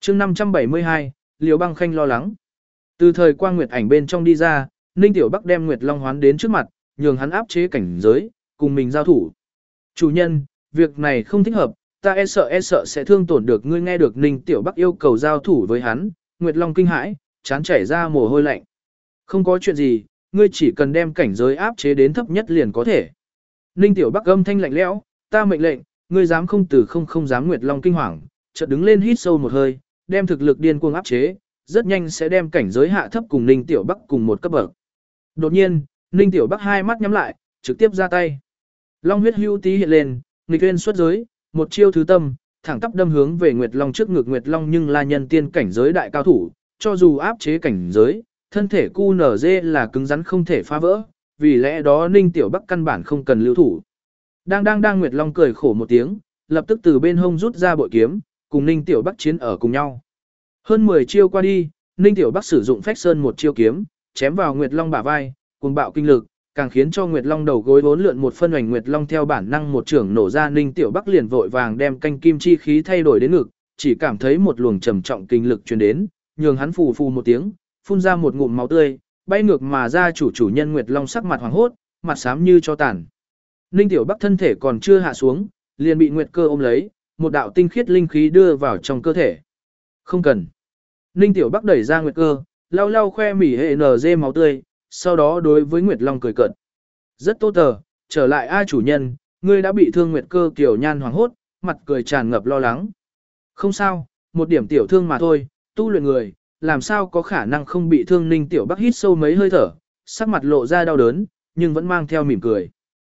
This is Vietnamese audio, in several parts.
chương 572, Liễu Băng Khanh lo lắng. Từ thời Quang Nguyệt ảnh bên trong đi ra, Ninh Tiểu Bắc đem Nguyệt Long hoán đến trước mặt, nhường hắn áp chế cảnh giới, cùng mình giao thủ. Chủ nhân, việc này không thích hợp, ta e sợ sẽ thương tổn được ngươi. Nghe được Ninh Tiểu Bắc yêu cầu giao thủ với hắn, Nguyệt Long kinh hãi, chán chảy ra mồ hôi lạnh. Không có chuyện gì, ngươi chỉ cần đem cảnh giới áp chế đến thấp nhất liền có thể. Ninh Tiểu Bắc âm thanh lạnh lẽo, ta mệnh lệnh, ngươi dám không từ không dám. Nguyệt Long kinh hoàng, chợt đứng lên hít sâu một hơi, đem thực lực điên cuồng áp chế, rất nhanh sẽ đem cảnh giới hạ thấp cùng Ninh Tiểu Bắc cùng một cấp bậc. Đột nhiên, Ninh Tiểu Bắc hai mắt nhắm lại, trực tiếp ra tay. Long huyết hưu tí hiện lên, nghịch uyên xuất giới, một chiêu thứ tâm, thẳng tắp đâm hướng về Nguyệt Long trước ngực. Nguyệt Long nhưng là nhân tiên cảnh giới đại cao thủ, cho dù áp chế cảnh giới, thân thể QNZ là cứng rắn không thể phá vỡ, vì lẽ đó Ninh Tiểu Bắc căn bản không cần lưu thủ. Đang Nguyệt Long cười khổ một tiếng, lập tức từ bên hông rút ra bội kiếm, cùng Ninh Tiểu Bắc chiến ở cùng nhau. Hơn 10 chiêu qua đi, Ninh Tiểu Bắc sử dụng Phách Sơn một chiêu kiếm, chém vào Nguyệt Long bả vai, cuồng bạo kinh lực, càng khiến cho Nguyệt Long đầu gối vốn lượn một phân hoành. Nguyệt Long theo bản năng một chưởng nổ ra, Ninh Tiểu Bắc liền vội vàng đem canh kim chi khí thay đổi đến ngực, chỉ cảm thấy một luồng trầm trọng kinh lực truyền đến, nhường hắn phù phù một tiếng, phun ra một ngụm máu tươi, bay ngược mà ra. Chủ nhân Nguyệt Long sắc mặt hoàng hốt, mặt xám như cho tàn. Ninh Tiểu Bắc thân thể còn chưa hạ xuống, liền bị Nguyệt Cơ ôm lấy, một đạo tinh khiết linh khí đưa vào trong cơ thể. Không cần. Ninh Tiểu Bắc đẩy ra Nguyệt Cơ, lau lau khoe mỉ hệ nở máu tươi, sau đó đối với Nguyệt Long cười cợt. Rất tốt tờ, trở lại ai chủ nhân, ngươi đã bị thương. Nguyệt Cơ kiểu nhan hoàng hốt, mặt cười tràn ngập lo lắng. Không sao, một điểm tiểu thương mà thôi, tu luyện người, làm sao có khả năng không bị thương. Ninh Tiểu Bắc hít sâu mấy hơi thở, sắc mặt lộ ra đau đớn, nhưng vẫn mang theo mỉm cười.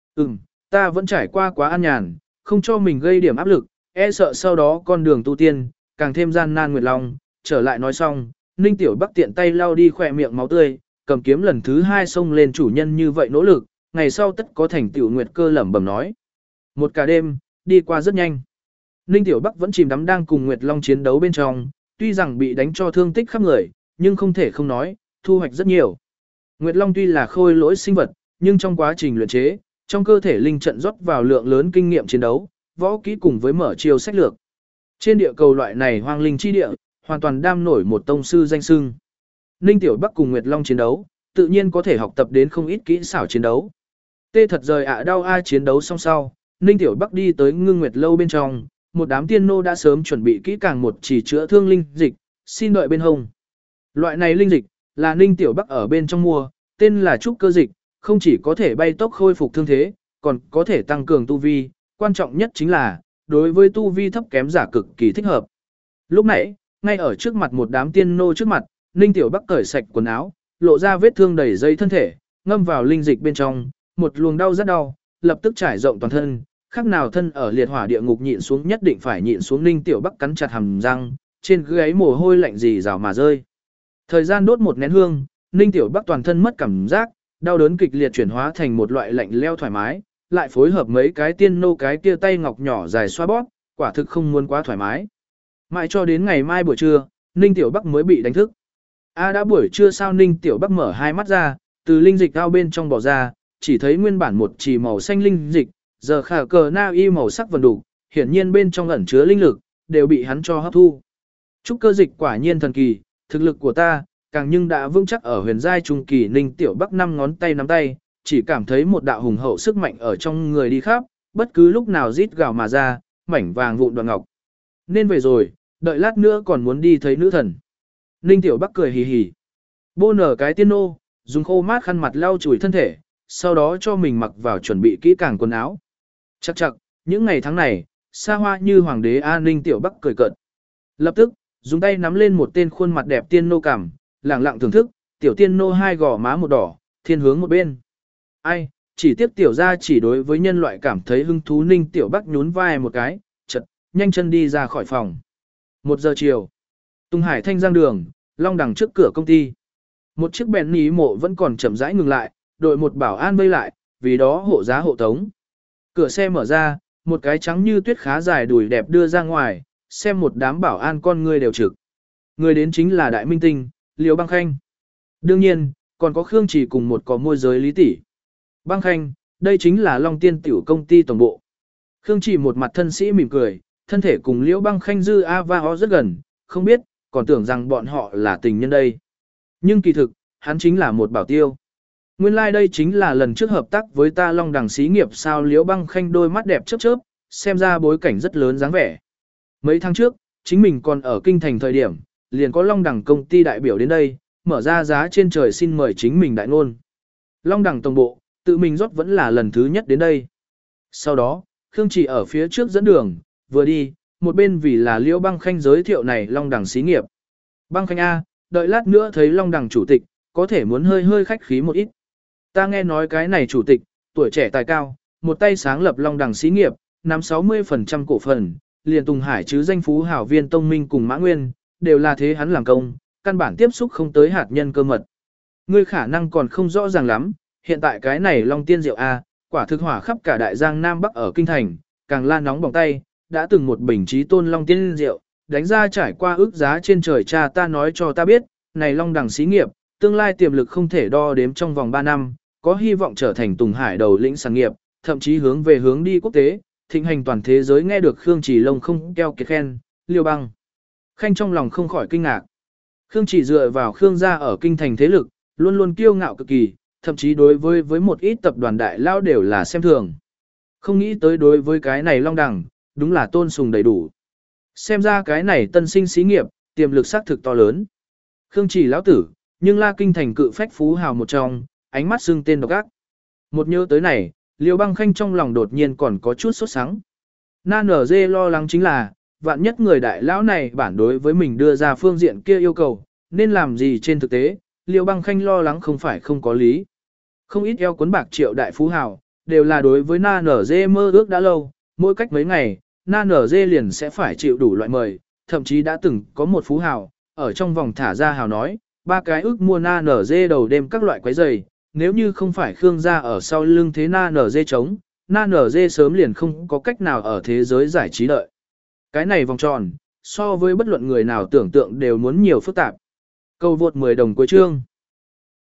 Ta vẫn trải qua quá an nhàn, không cho mình gây điểm áp lực, e sợ sau đó con đường tu tiên, càng thêm gian nan. Nguyệt Long, trở lại nói xong, Ninh Tiểu Bắc tiện tay lau đi khỏe miệng máu tươi, cầm kiếm lần thứ hai xông lên. Chủ nhân như vậy nỗ lực, ngày sau tất có thành tựu. Nguyệt Cơ lẩm bẩm nói. Một cả đêm, đi qua rất nhanh. Ninh Tiểu Bắc vẫn chìm đắm đang cùng Nguyệt Long chiến đấu bên trong, tuy rằng bị đánh cho thương tích khắp người, nhưng không thể không nói, thu hoạch rất nhiều. Nguyệt Long tuy là khôi lỗi sinh vật, nhưng trong quá trình luyện chế, trong cơ thể linh trận rót vào lượng lớn kinh nghiệm chiến đấu, võ kỹ cùng với mở chiêu sách lược. Trên địa cầu loại này hoang linh chi địa, hoàn toàn đam nổi một tông sư danh xưng. Ninh Tiểu Bắc cùng Nguyệt Long chiến đấu, tự nhiên có thể học tập đến không ít kỹ xảo chiến đấu. Tê thật rời đau ai chiến đấu xong sau, Ninh Tiểu Bắc đi tới Ngưng Nguyệt lâu bên trong, một đám tiên nô đã sớm chuẩn bị kỹ càng một chỉ chữa thương linh dịch, xin đợi bên hông. Loại này linh dịch là Ninh Tiểu Bắc ở bên trong mua, tên là trúc cơ dịch, không chỉ có thể bay tốc khôi phục thương thế, còn có thể tăng cường tu vi, quan trọng nhất chính là đối với tu vi thấp kém giả cực kỳ thích hợp. Lúc nãy, ngay ở trước mặt một đám tiên nô trước mặt, Ninh Tiểu Bắc cởi sạch quần áo, lộ ra vết thương đầy dây thân thể, ngâm vào linh dịch bên trong, một luồng đau rất đau, lập tức trải rộng toàn thân, khác nào thân ở liệt hỏa địa ngục nhịn xuống nhất định phải nhịn xuống. Ninh Tiểu Bắc cắn chặt hàm răng, trên gáy mồ hôi lạnh rì rào mà rơi. Thời gian đốt một nén hương, Ninh Tiểu Bắc toàn thân mất cảm giác, đau đớn kịch liệt chuyển hóa thành một loại lạnh leo thoải mái, lại phối hợp mấy cái tiên nô cái kia tay ngọc nhỏ dài xoa bóp, quả thực không muốn quá thoải mái. Mãi cho đến ngày mai buổi trưa, Ninh Tiểu Bắc mới bị đánh thức. Đã buổi trưa sao? Ninh Tiểu Bắc mở hai mắt ra, từ linh dịch ao bên trong bò ra, chỉ thấy nguyên bản một chỉ màu xanh linh dịch, giờ khả cờ na y màu sắc vần đủ, hiển nhiên bên trong ẩn chứa linh lực, đều bị hắn cho hấp thu. Trúc cơ dịch quả nhiên thần kỳ, thực lực của ta, càng nhưng đã vững chắc ở huyền giai trung kỳ. Ninh Tiểu Bắc năm ngón tay nắm tay, chỉ cảm thấy một đạo hùng hậu sức mạnh ở trong người đi khắp, bất cứ lúc nào rít gào mà ra, mảnh vàng vụn đoạn ngọc. Nên về rồi, đợi lát nữa còn muốn đi thấy nữ thần. Ninh Tiểu Bắc cười hì hì. Bô nở cái tiên nô, dùng khô mát khăn mặt lau chùi thân thể, sau đó cho mình mặc vào chuẩn bị kỹ càng quần áo. Chắc chắc, những ngày tháng này, xa hoa như hoàng đế Ninh Tiểu Bắc cười cợt. Lập tức, dùng tay nắm lên một tên khuôn mặt đẹp tiên nô cảm, lẳng lặng thưởng thức, tiểu tiên nô hai gò má một đỏ, thiên hướng một bên. Ai, chỉ tiếc tiểu gia chỉ đối với nhân loại cảm thấy hứng thú. Ninh Tiểu Bắc nhún vai một cái, chật, nhanh chân đi ra khỏi phòng. 1 giờ chiều, Tùng Hải Thanh Giang đường, Long Đằng trước cửa công ty. Một chiếc bèn ní mộ vẫn còn chậm rãi ngừng lại, đội một bảo an vây lại, vì đó hộ giá hộ tống. Cửa xe mở ra, một cái trắng như tuyết khá dài đùi đẹp đưa ra ngoài, xem một đám bảo an con người đều trực. Người đến chính là đại minh tinh, Liễu Băng Khanh. Đương nhiên, còn có Khương Chỉ cùng một có môi giới Lý Tỷ. Băng Khanh, đây chính là Long Tiên tiểu công ty tổng bộ. Khương Chỉ một mặt thân sĩ mỉm cười, thân thể cùng Liễu Băng Khanh dư a va ho rất gần, không biết, còn tưởng rằng bọn họ là tình nhân đây. Nhưng kỳ thực, hắn chính là một bảo tiêu. Nguyên lai like đây chính là lần trước hợp tác với ta Long Đằng xí nghiệp sao. Liễu Băng Khanh đôi mắt đẹp chớp chớp, xem ra bối cảnh rất lớn dáng vẻ. Mấy tháng trước, chính mình còn ở kinh thành thời điểm, liền có Long Đằng công ty đại biểu đến đây, mở ra giá trên trời xin mời chính mình đại ngôn. Long Đằng tổng bộ, tự mình rót vẫn là lần thứ nhất đến đây. Sau đó, Khương Chỉ ở phía trước dẫn đường, vừa đi, một bên vì là Liễu Băng Khanh giới thiệu này Long Đằng xí nghiệp. Băng Khanh A, đợi lát nữa thấy Long Đằng chủ tịch, có thể muốn hơi hơi khách khí một ít. Ta nghe nói cái này chủ tịch, tuổi trẻ tài cao, một tay sáng lập Long Đằng xí nghiệp, nắm 60% cổ phần, liền Tùng Hải chứ danh phú hảo Viên Tông Minh cùng Mã Nguyên, đều là thế hắn làm công, căn bản tiếp xúc không tới hạt nhân cơ mật. Ngươi khả năng còn không rõ ràng lắm, hiện tại cái này Long Tiên Rượu A, quả thực hỏa khắp cả đại giang Nam Bắc ở kinh thành, càng la nóng bỏng tay, đã từng một bình trí tôn Long Tiên Rượu, đánh ra trải qua ước giá trên trời. Cha ta nói cho ta biết, này Long Đằng xí nghiệp, tương lai tiềm lực không thể đo đếm trong vòng 3 năm, có hy vọng trở thành Tùng Hải đầu lĩnh sản nghiệp, thậm chí hướng đi quốc tế, thịnh hành toàn thế giới. Nghe được Khương Chỉ Long không keo kiệt khen, Liêu Băng Khanh trong lòng không khỏi kinh ngạc. Khương Chỉ dựa vào Khương gia ở kinh thành thế lực, luôn luôn kiêu ngạo cực kỳ, thậm chí đối với một ít tập đoàn đại lao đều là xem thường. Không nghĩ tới đối với cái này Long Đằng, đúng là tôn sùng đầy đủ. Xem ra cái này tân sinh xí nghiệp, tiềm lực xác thực to lớn. Khương Chỉ lão tử, nhưng la kinh thành cự phách phú hào một trong, ánh mắt xưng tên độc ác. Một nhớ tới này, Liêu Băng Khanh trong lòng đột nhiên còn có chút sốt sắng. Na nở dê lo lắng chính là, vạn nhất người đại lão này bản đối với mình đưa ra phương diện kia yêu cầu, nên làm gì trên thực tế, Liêu Băng Khanh lo lắng không phải không có lý. Không ít eo cuốn bạc triệu đại phú hào, đều là đối với Na nở dê mơ ước đã lâu, mỗi cách mấy ngày, Na nở dê liền sẽ phải chịu đủ loại mời, thậm chí đã từng có một phú hào, ở trong vòng thả ra hào nói, 3 cái ước mua Na nở dê đầu đêm các loại quái giày, nếu như không phải Khương gia ở sau lưng thế Na nở dê chống, Na nở dê sớm liền không có cách nào ở thế giới giải trí đợi. Cái này vòng tròn, so với bất luận người nào tưởng tượng đều muốn nhiều phức tạp. Câu vượt 10 đồng cuối chương.